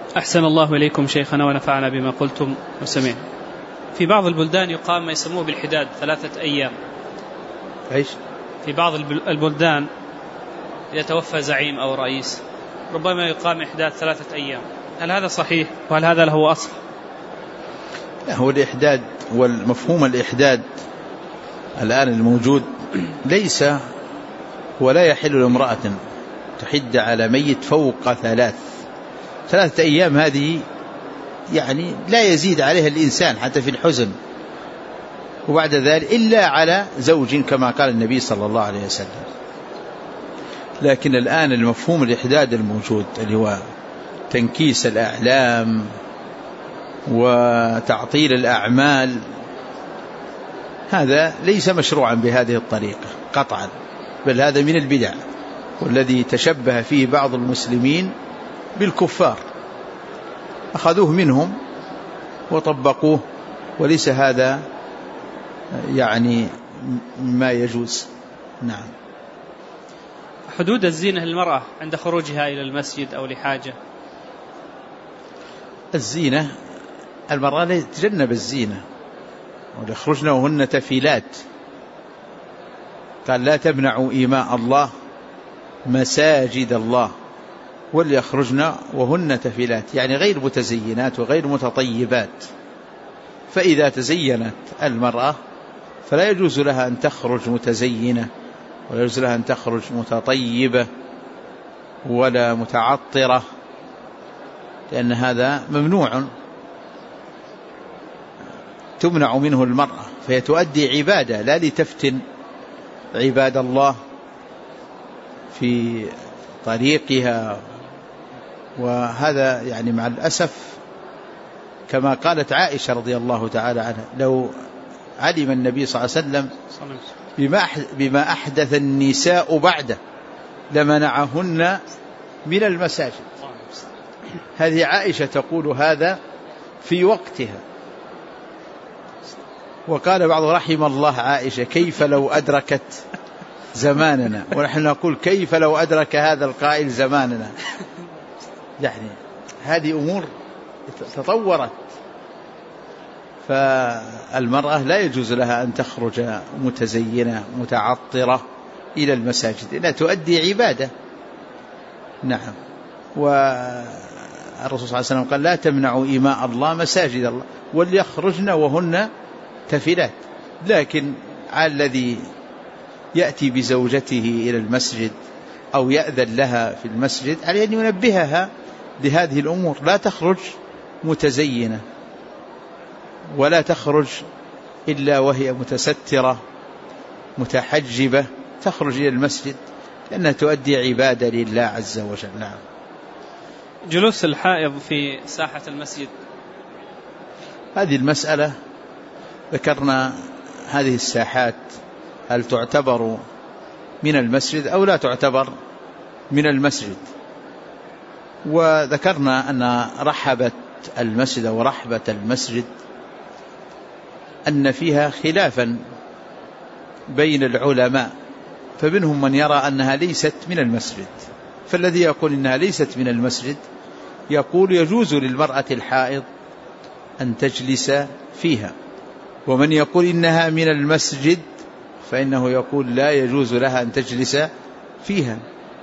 أحسن الله إليكم شيخنا ونفعنا بما قلتم وسمعنا. في بعض البلدان يقام ما يسموه بالحداد 3 أيام. إيش؟ في بعض البلدان يتوفى زعيم أو رئيس ربما يقام إحداد 3 أيام، هل هذا صحيح وهل هذا له أصل؟ لا، هو الإحداد والمفهوم الإحداد الآن الموجود ليس ولا يحل لامرأة تحد على ميت فوق 3 أيام. هذه يعني لا يزيد عليها الإنسان حتى في الحزن، وبعد ذلك إلا على زوج كما قال النبي صلى الله عليه وسلم. لكن الآن المفهوم الإحداد الموجود اللي هو تنكيس الأعلام وتعطيل الأعمال، هذا ليس مشروعا بهذه الطريقة قطعا، بل هذا من البدع، والذي تشبه فيه بعض المسلمين بالكفار أخذوه منهم وطبقوه، وليس هذا يعني ما يجوز. نعم. حدود الزينة للمرأة عند خروجها إلى المسجد أو لحاجة. الزينة المرأة لا تتجنب الزينة، وليخرجن وهن تفيلات، قال لا تمنعوا إيماء الله مساجد الله، وليخرجن وهن تفيلات، يعني غير متزينات وغير متطيبات. فإذا تزينت المرأة فلا يجوز لها أن تخرج متزينة، ولا يجوز لها أن تخرج متطيبة ولا متعطرة، لأن هذا ممنوع، تمنع منه المرأة، فهي تؤدي عبادة لا لتفتن عباد الله في طريقها. وهذا يعني مع الأسف كما قالت عائشة رضي الله تعالى عنها: لو علم النبي صلى الله عليه وسلم بما أحدث النساء بعده لمنعهن من المساجد. هذه عائشة تقول هذا في وقتها. وقال بعض: رحم الله عائشة، كيف لو أدركت زماننا، ونحن نقول كيف لو أدرك هذا القائل زماننا. يعني هذه أمور تطورت، فالمرأة لا يجوز لها أن تخرج متزينة متعطرة إلى المساجد، إنها تؤدي عبادة. نعم. والرسول صلى الله عليه وسلم قال: لا تمنعوا إيماء الله مساجد الله، وليخرجن وهن تفلات. لكن على الذي يأتي بزوجته إلى المسجد أو يأذن لها في المسجد عليه أن ينبهها لهذه الأمور، لا تخرج متزينة، ولا تخرج إلا وهي متسترة متحجبة، تخرج إلى المسجد لأنها تؤدي عبادة لله عز وجل. نعم. جلوس الحائض في ساحة المسجد، هذه المسألة ذكرنا هذه الساحات هل تعتبر من المسجد أو لا تعتبر من المسجد، وذكرنا أن رحبة المسجد ورحبة المسجد أن فيها خلافا بين العلماء، فمنهم من يرى أنها ليست من المسجد، فالذي يقول إنها ليست من المسجد يقول يجوز للمرأة الحائض أن تجلس فيها، ومن يقول إنها من المسجد فإنه يقول لا يجوز لها أن تجلس فيها.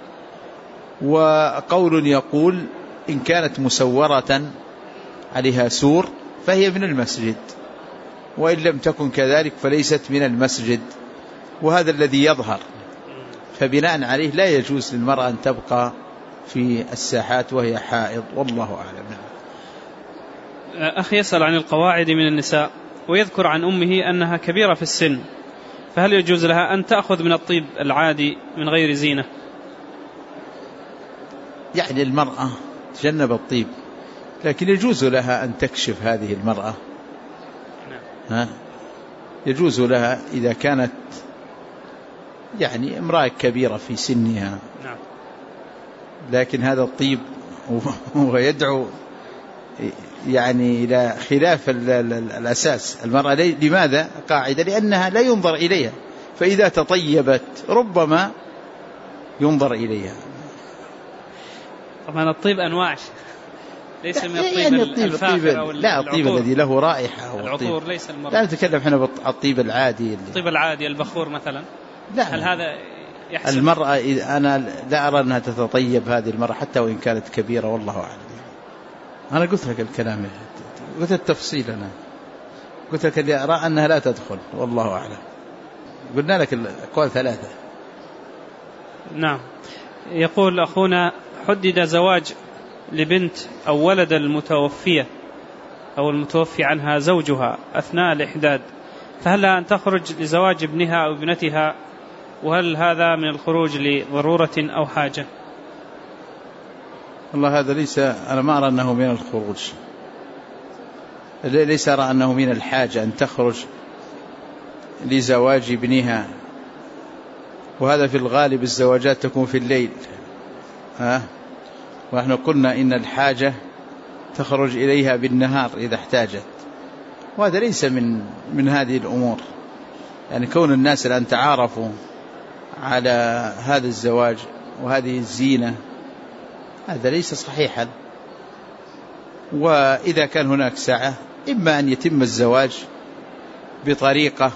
وقول يقول إن كانت مسورة عليها سور فهي من المسجد، وإن لم تكن كذلك فليست من المسجد، وهذا الذي يظهر، فبناء عليه لا يجوز للمرأة أن تبقى في الساحات وهي حائض، والله أعلم. أخي يسأل عن القواعد من النساء ويذكر عن أمه أنها كبيرة في السن، فهل يجوز لها أن تأخذ من الطيب العادي من غير زينة؟ يعني المرأة تجنب الطيب، لكن يجوز لها أن تكشف هذه المرأة. يجوز لها إذا كانت يعني امرأة كبيرة في سنها. لكن هذا الطيب هو يدعو يعني إلى خلاف الأساس. المرأة لماذا قاعدة؟ لأنها لا ينظر إليها، فإذا تطيبت ربما ينظر إليها. طبعا الطيب أنواع، ليس من الطيب الفاخر أو لا، الطيب الذي له رائحة. العطور ليس المرء. لا نتكلم احنا بالطيب العادي، الطيب العادي البخور مثلا. لا، هل هذا يحسن؟ المرأة أنا لا أرى أنها تتطيب هذه المرأة حتى وإن كانت كبيرة، والله أعلم. أنا قلت لك الكلام، قلت التفصيل، أنا قلت لك اللي أرى أنها لا تدخل، والله أعلم. قلنا لك الأقوال 3. نعم. يقول أخونا: حدد زواج لبنت أو ولد المتوفية أو المتوفي عنها زوجها أثناء الإحداد، فهل لها أن تخرج لزواج ابنها أو ابنتها؟ وهل هذا من الخروج لضرورة أو حاجة؟ والله هذا ليس، أنا ما أرى أنه من الخروج، ليس أرى أنه من الحاجة أن تخرج لزواج ابنها، وهذا في الغالب الزواجات تكون في الليل، ونحن قلنا إن الحاجة تخرج إليها بالنهار إذا احتاجت، وهذا ليس من هذه الأمور. يعني كون الناس الآن تعارفوا على هذا الزواج وهذه الزينة هذا ليس صحيحا. وإذا كان هناك سعة، إما أن يتم الزواج بطريقة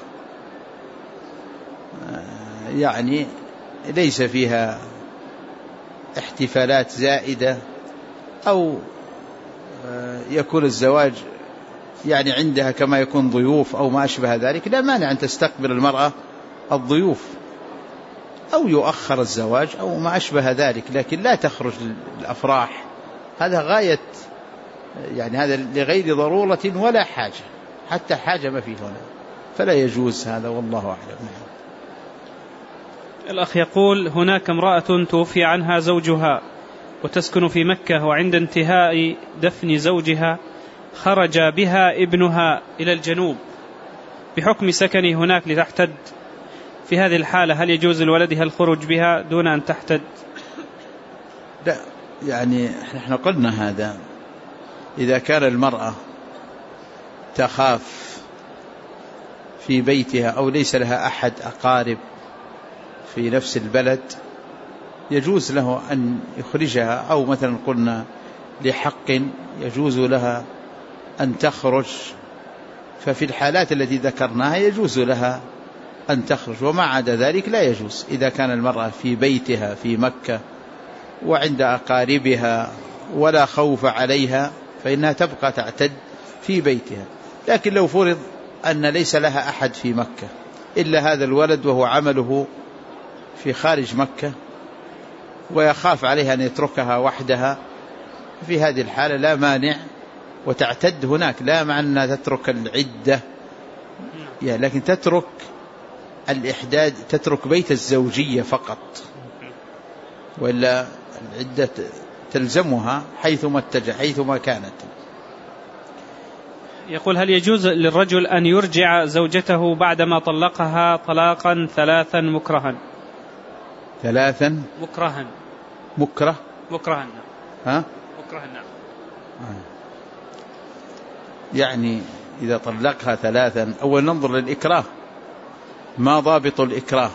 يعني ليس فيها احتفالات زائدة، أو يكون الزواج يعني عندها كما يكون ضيوف أو ما أشبه ذلك، لا مانع أن تستقبل المرأة الضيوف، أو يؤخر الزواج أو ما أشبه ذلك، لكن لا تخرج للأفراح. هذا غاية، يعني هذا لغير ضرورة ولا حاجة، حتى حاجة ما فيه هنا، فلا يجوز هذا، والله أعلم. الأخ يقول: هناك امرأة توفي عنها زوجها وتسكن في مكة، وعند انتهاء دفن زوجها خرج بها ابنها إلى الجنوب بحكم سكنه هناك لتحتد. في هذه الحالة هل يجوز لولدها الخروج بها دون أن تحتد؟ لا، يعني احنا قلنا هذا إذا كان المرأة تخاف في بيتها أو ليس لها أحد أقارب في نفس البلد، يجوز له أن يخرجها، أو مثلا قلنا لحق يجوز لها أن تخرج، ففي الحالات التي ذكرناها يجوز لها أن تخرج، وما عدا ذلك لا يجوز. إذا كان المرأة في بيتها في مكة وعند أقاربها ولا خوف عليها فإنها تبقى تعتد في بيتها. لكن لو فرض أن ليس لها أحد في مكة إلا هذا الولد وهو عمله في خارج مكة، ويخاف عليها أن يتركها وحدها، في هذه الحالة لا مانع وتعتد هناك، لا مع أنها تترك العدة يعني، لكن تترك الإحداد، تترك بيت الزوجية فقط، وإلا العدة تلزمها حيثما اتجه حيثما كانت. يقول: هل يجوز للرجل أن يرجع زوجته بعدما طلقها طلاقا 3 مكرها؟ 3 مكرها. مكرها ها؟ مكرها نعم. يعني إذا طلقها 3، أول ننظر للإكراه، ما ضابط الإكراه؟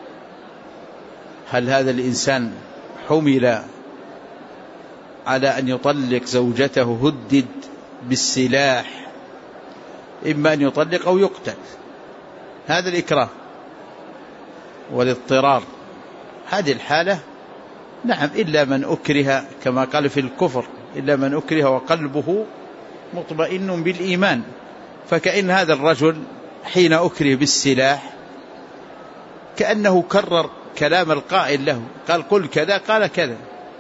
هل هذا الإنسان حمل على أن يطلق زوجته هدد بالسلاح، إما أن يطلق أو يقتل، هذا الإكراه والاضطرار. هذه الحالة نعم، إلا من أكره كما قال في الكفر، إلا من أكره وقلبه مطمئن بالإيمان، فكأن هذا الرجل حين أكره بالسلاح كأنه كرر كلام القائل له، قال قل كذا قال كذا،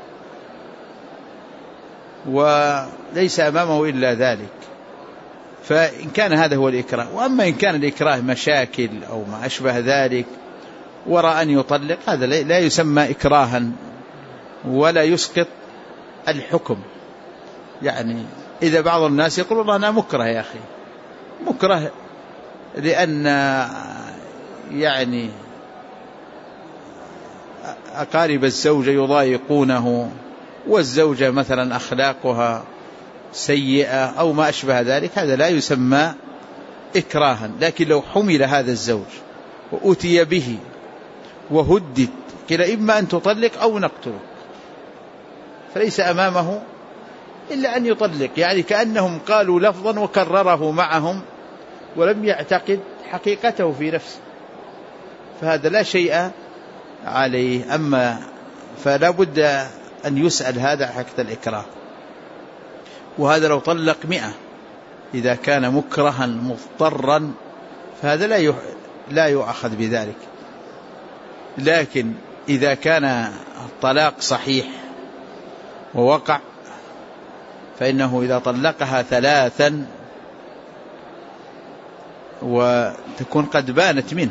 وليس أمامه إلا ذلك. فإن كان هذا هو الإكراه. وأما إن كان الإكراه مشاكل أو ما أشبه ذلك وراء أن يطلق، هذا لا يسمى إكراها ولا يسقط الحكم. يعني إذا بعض الناس يقول والله أنا مكره يا أخي، مكره لأن يعني أقارب الزوجة يضايقونه، والزوجة مثلا أخلاقها سيئة أو ما أشبه ذلك، هذا لا يسمى إكراها. لكن لو حمل هذا الزوج وأتي به وهدد قيل إما أن تطلق أو نقتلك، فليس أمامه إلا أن يطلق، يعني كأنهم قالوا لفظا وكرره معهم ولم يعتقد حقيقته في نفسه، فهذا لا شيء عليه. أما فلا بد أن يسأل هذا حقيقة الإكراه. وهذا لو طلق 100 إذا كان مكرها مضطرا فهذا لا يؤخذ بذلك. لكن إذا كان الطلاق صحيح ووقع فإنه إذا طلقها 3 وتكون قد بانت منه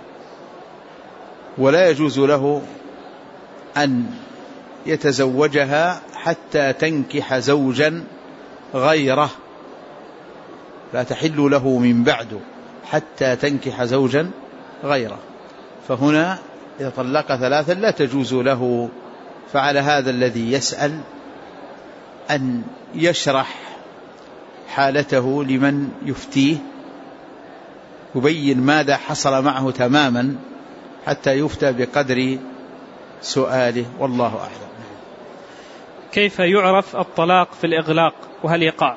ولا يجوز له أن يتزوجها حتى تنكح زوجا غيره، لا تحل له من بعده حتى تنكح زوجا غيره. فهنا إذا طلق 3 لا تجوز له. فعلى هذا الذي يسأل أن يشرح حالته لمن يفتيه، يبين ماذا حصل معه تماما حتى يفتى بقدر سؤاله، والله أعلم. كيف يعرف الطلاق في الإغلاق وهل يقع؟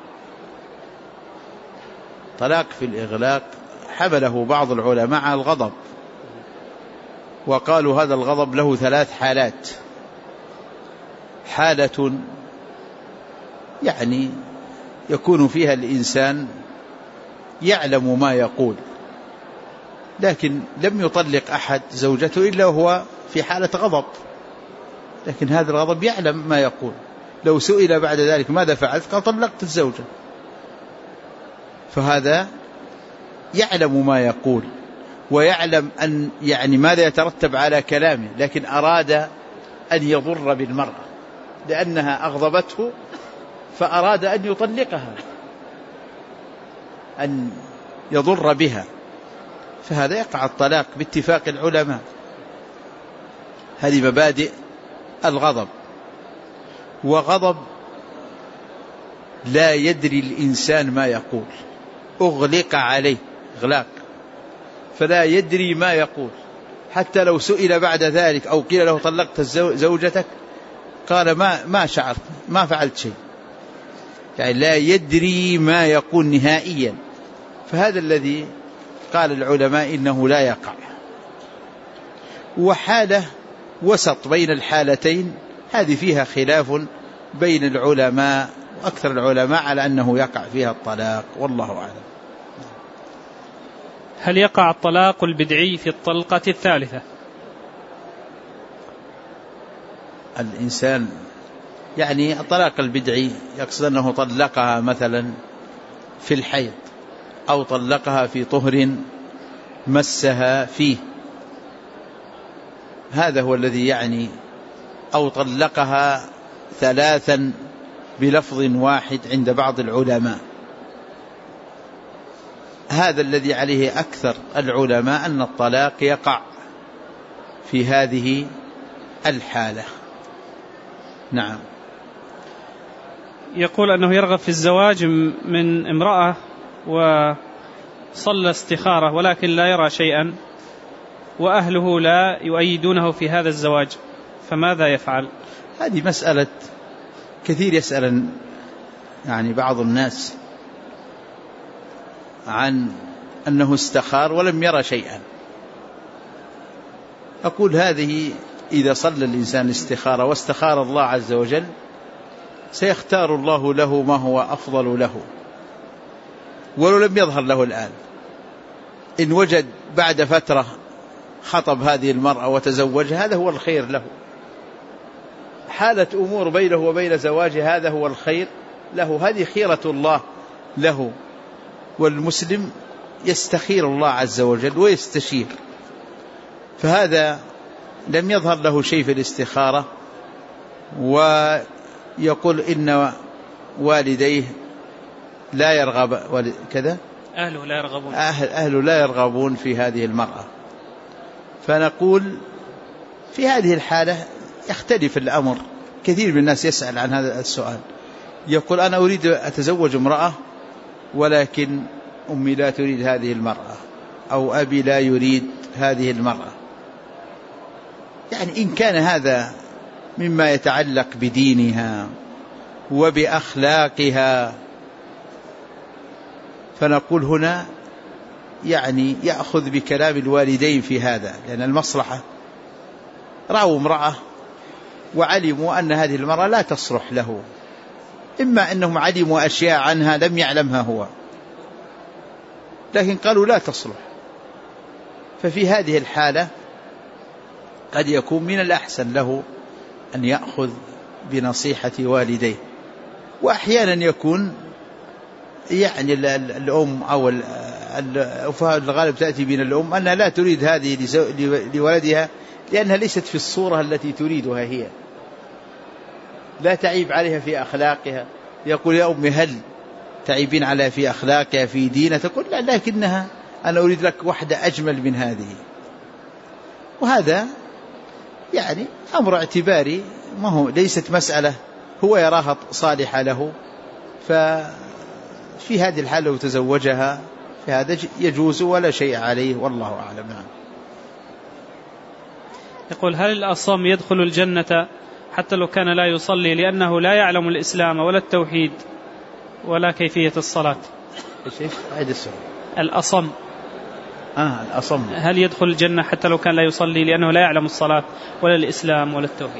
طلاق في الإغلاق حمله بعض العلماء على الغضب، وقالوا هذا الغضب له 3 حالات. حالة يعني يكون فيها الإنسان يعلم ما يقول لكن لم يطلق أحد زوجته إلا وهو في حالة غضب، لكن هذا الغضب يعلم ما يقول. لو سئل بعد ذلك ماذا فعلت قال طلقت الزوجة، فهذا يعلم ما يقول ويعلم أن يعني ماذا يترتب على كلامه، لكن أراد أن يضر بالمرأة لأنها أغضبته فأراد أن يطلقها، أن يضر بها، فهذا يقع الطلاق باتفاق العلماء. هذه مبادئ الغضب. وغضب لا يدري الإنسان ما يقول، أغلق عليه إغلاق، فلا يدري ما يقول، حتى لو سئل بعد ذلك أو قيل له طلقت زوجتك قال ما شعرت ما فعلت شيء، يعني لا يدري ما يقول نهائيا. فهذا الذي قال العلماء إنه لا يقع. وحالة وسط بين الحالتين هذه فيها خلاف بين العلماء، وأكثر العلماء على أنه يقع فيها الطلاق، والله أعلم. هل يقع الطلاق البدعي في الطلقة الثالثة؟ الإنسان يعني الطلاق البدعي يقصد أنه طلقها مثلا في الحيض أو طلقها في طهر مسها فيه، هذا هو الذي يعني، أو طلقها 3 بلفظ واحد عند بعض العلماء. هذا الذي عليه أكثر العلماء أن الطلاق يقع في هذه الحالة. نعم. يقول أنه يرغب في الزواج من امرأة وصلى استخارة ولكن لا يرى شيئا وأهله لا يؤيدونه في هذا الزواج، فماذا يفعل؟ هذه مسألة كثير يسأل يعني بعض الناس عن أنه استخار ولم يرى شيئا. أقول هذه إذا صلى الإنسان الاستخارة واستخار الله عز وجل سيختار الله له ما هو أفضل له ولو لم يظهر له الآن. إن وجد بعد فترة خطب هذه المرأة وتزوجها هذا هو الخير له، حالة أمور بينه وبين زواجه هذا هو الخير له، هذه خيرة الله له. والمسلم يستخير الله عز وجل ويستشير، فهذا لم يظهر له شيء في الاستخارة ويقول إن والديه لا يرغب كذا، أهله لا يرغبون في هذه المرأة. فنقول في هذه الحالة يختلف الأمر. كثير من الناس يسأل عن هذا السؤال، يقول أنا أريد أتزوج امرأة ولكن أمي لا تريد هذه المرأة أو أبي لا يريد هذه المرأة. يعني إن كان هذا مما يتعلق بدينها وبأخلاقها. فنقول هنا يعني يأخذ بكلام الوالدين في هذا، لأن المصلحة رأوا امرأة وعلموا أن هذه المرأة لا تصلح له، إما أنهم علموا أشياء عنها لم يعلمها هو، لكن قالوا لا تصلح، ففي هذه الحالة قد يكون من الأحسن له أن يأخذ بنصيحة والديه. وأحيانا يكون يعني الأم أو الغالب تأتي من الأم أنها لا تريد هذه لولدها لأنها ليست في الصورة التي تريدها هي، لا تعيب عليها في أخلاقها. يقول يا أمي هل تعيبين عليها في أخلاقها في دينها؟ تقول لا، لكنها أنا أريد لك واحدة أجمل من هذه. وهذا يعني أمر اعتباري، ما هو ليست مسألة هو يراها صالحة له، ففي هذه الحالة لو تزوجها فهذا يجوز ولا شيء عليه، والله أعلم. يقول هل الأصم يدخل الجنة حتى لو كان لا يصلي لأنه لا يعلم الإسلام ولا التوحيد ولا كيفية الصلاة؟ الأصم الأصم هل يدخل الجنة حتى لو كان لا يصلي لأنه لا يعلم الصلاة ولا الإسلام ولا التوحيد؟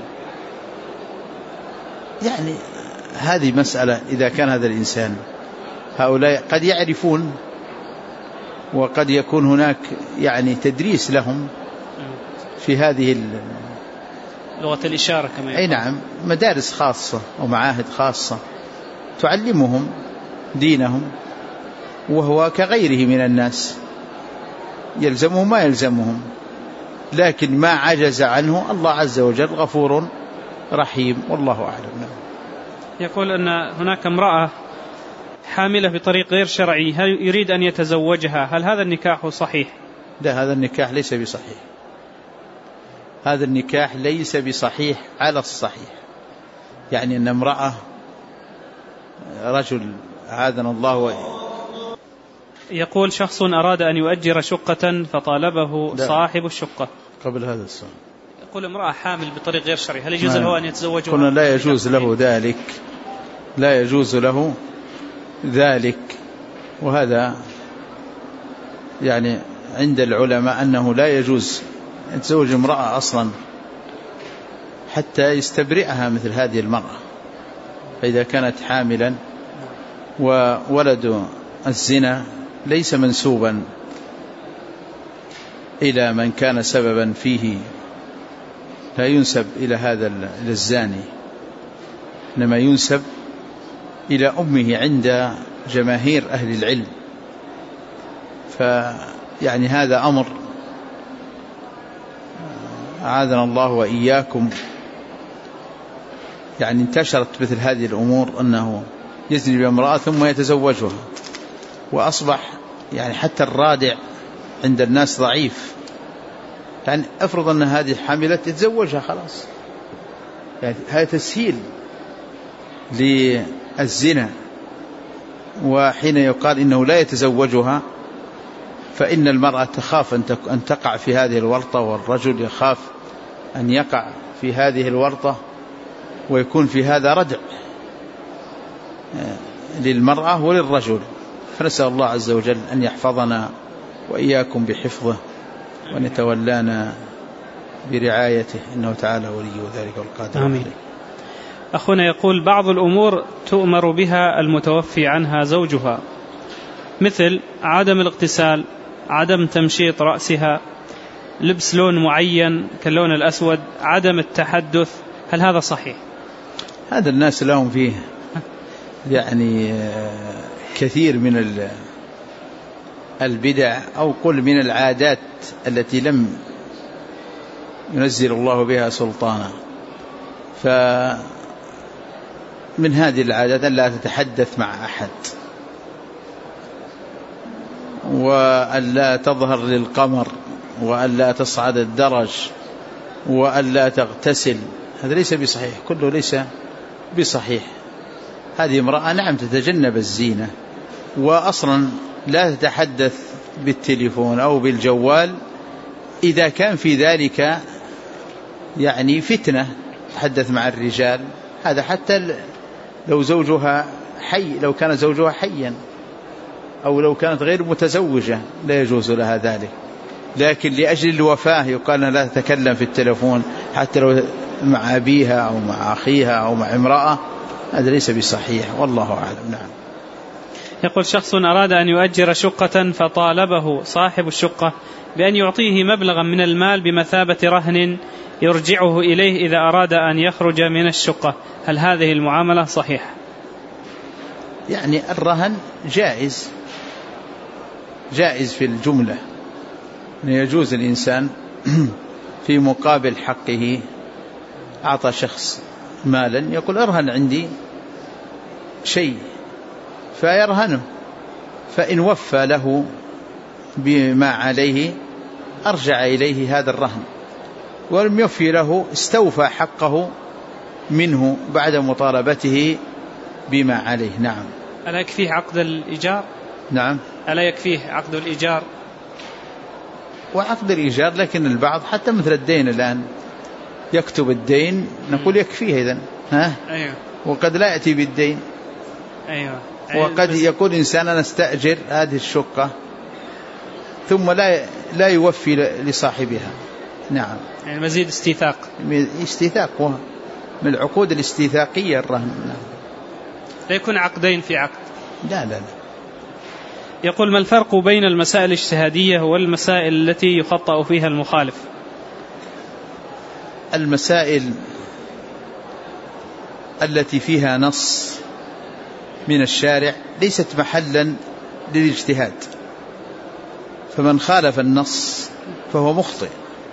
يعني هذه مسألة، إذا كان هذا الإنسان هؤلاء قد يعرفون وقد يكون هناك يعني تدريس لهم في هذه لغة الإشارة كما أي نعم، مدارس خاصة ومعاهد خاصة تعلمهم دينهم، وهو كغيره من الناس يلزمهم ما يلزمهم، لكن ما عجز عنه الله عز وجل غفور رحيم، والله أعلم. يقول أن هناك امرأة حاملة بطريق غير شرعي، هل يريد أن يتزوجها؟ هل هذا النكاح صحيح؟ لا، هذا النكاح ليس بصحيح، هذا النكاح ليس بصحيح على الصحيح. يعني أن امرأة رجل عاذنا الله يقول شخص أراد أن يؤجر شقة فطالبه صاحب الشقة قبل هذا السؤال. يقول امرأة حامل بطريق غير شرعي، هل يجوز له أن يتزوجها؟ قلنا لا يجوز له ذلك، لا يجوز له ذلك. وهذا يعني عند العلماء أنه لا يجوز أن يتزوج امرأة أصلا حتى يستبرئها مثل هذه المرأة. فإذا كانت حاملا وولد الزنا ليس منسوبا إلى من كان سببا فيه، لا ينسب إلى هذا الزاني، إنما ينسب إلى أمه عند جماهير أهل العلم. فيعني هذا أمر أعاذنا الله وإياكم، يعني انتشرت مثل هذه الأمور أنه يزني بامرأة ثم يتزوجها، وأصبح يعني حتى الرادع عند الناس ضعيف. يعني أفرض أن هذه حاملة تتزوجها خلاص، يعني هذا تسهيل للزنا. وحين يقال إنه لا يتزوجها فإن المرأة تخاف أن تقع في هذه الورطة، والرجل يخاف أن يقع في هذه الورطة، ويكون في هذا ردع للمرأة وللرجل. فنسأل الله عز وجل أن يحفظنا وإياكم بحفظه، وأن يتولانا برعايته، إنه تعالى ولي ذلك والقادر عليه. أخونا يقول بعض الأمور تؤمر بها المتوفي عنها زوجها، مثل عدم الاغتسال، عدم تمشيط رأسها، لبس لون معين كاللون الأسود، عدم التحدث، هل هذا صحيح؟ هذا الناس لهم فيه يعني كثير من البدع أو قل من العادات التي لم ينزل الله بها سلطانا. فمن هذه العادات أن لا تتحدث مع أحد، وأن لا تظهر للقمر، وأن لا تصعد الدرج، وأن لا تغتسل. هذا ليس بصحيح، كله ليس بصحيح. هذه امرأة نعم تتجنب الزينة، وأصلا لا تتحدث بالتليفون أو بالجوال إذا كان في ذلك يعني فتنة، تحدث مع الرجال. هذا حتى لو زوجها حي، لو كان زوجها حيا، أو لو كانت غير متزوجة لا يجوز لها ذلك. لكن لأجل الوفاة يقال لا تتكلم في التلفون حتى لو مع أبيها أو مع أخيها أو مع امرأة، هذا ليس بصحيح، والله أعلم. نعم. يقول شخص أراد أن يؤجر شقة فطالبه صاحب الشقة بأن يعطيه مبلغا من المال بمثابة رهن يرجعه إليه إذا أراد أن يخرج من الشقة، هل هذه المعاملة صحيحة؟ يعني الرهن جائز في الجملة، يجوز الإنسان في مقابل حقه أعطى شخص مالا يقول ارهن عندي شيء فيرهنه، فإن وفى له بما عليه أرجع إليه هذا الرهن، ولم يوفي له استوفى حقه منه بعد مطالبته بما عليه. نعم. ألا يكفيه عقد الإيجار؟ نعم. ألا يكفيه عقد الإيجار؟ وعقد الإيجار، لكن البعض حتى مثل الدين الآن يكتب الدين نقول يكفيه إذن، أيوه. وقد لا يأتي بالدين. أيوه. وقد يقول إنسان أنا استأجر هذه الشقة ثم لا يوفي لصاحبها. نعم. يعني مزيد استيثاق من العقود الاستيثاقية الرهن. نعم. لا يكون عقدين في عقد. لا. يقول ما الفرق بين المسائل الاجتهادية والمسائل التي يخطأ فيها المخالف؟ المسائل التي فيها نص من الشارع ليست محلا للاجتهاد، فمن خالف النص فهو مخطئ،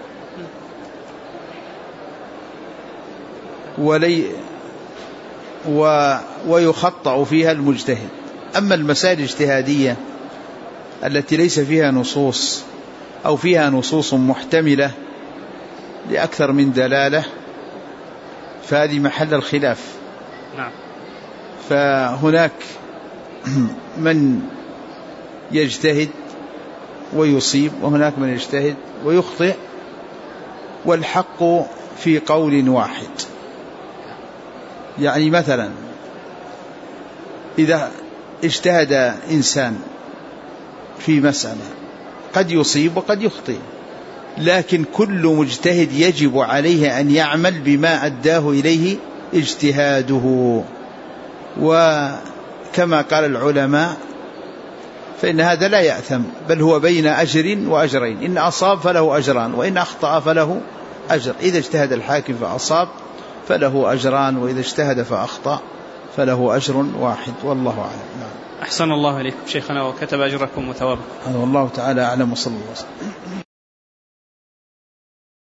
ويخطأ فيها المجتهد. أما المسائل الاجتهادية التي ليس فيها نصوص أو فيها نصوص محتملة لأكثر من دلالة فهذه محل الخلاف. نعم. فهناك من يجتهد ويصيب، وهناك من يجتهد ويخطئ، والحق في قول واحد. يعني مثلا إذا اجتهد إنسان في مسألة قد يصيب وقد يخطئ، لكن كل مجتهد يجب عليه أن يعمل بما أداه إليه اجتهاده. وكما قال العلماء فإن هذا لا يأثم، بل هو بين أجر وأجرين، إن أصاب فله أجران وإن أخطأ فله أجر. إذا اجتهد الحاكم فأصاب فله أجران، وإذا اجتهد فأخطأ فله أجر واحد، والله أعلم. نعم. أحسن الله إليكم شيخنا وكتب أجركم وثوابكم. والله تعالى أعلم، وصلى الله عليه وسلم.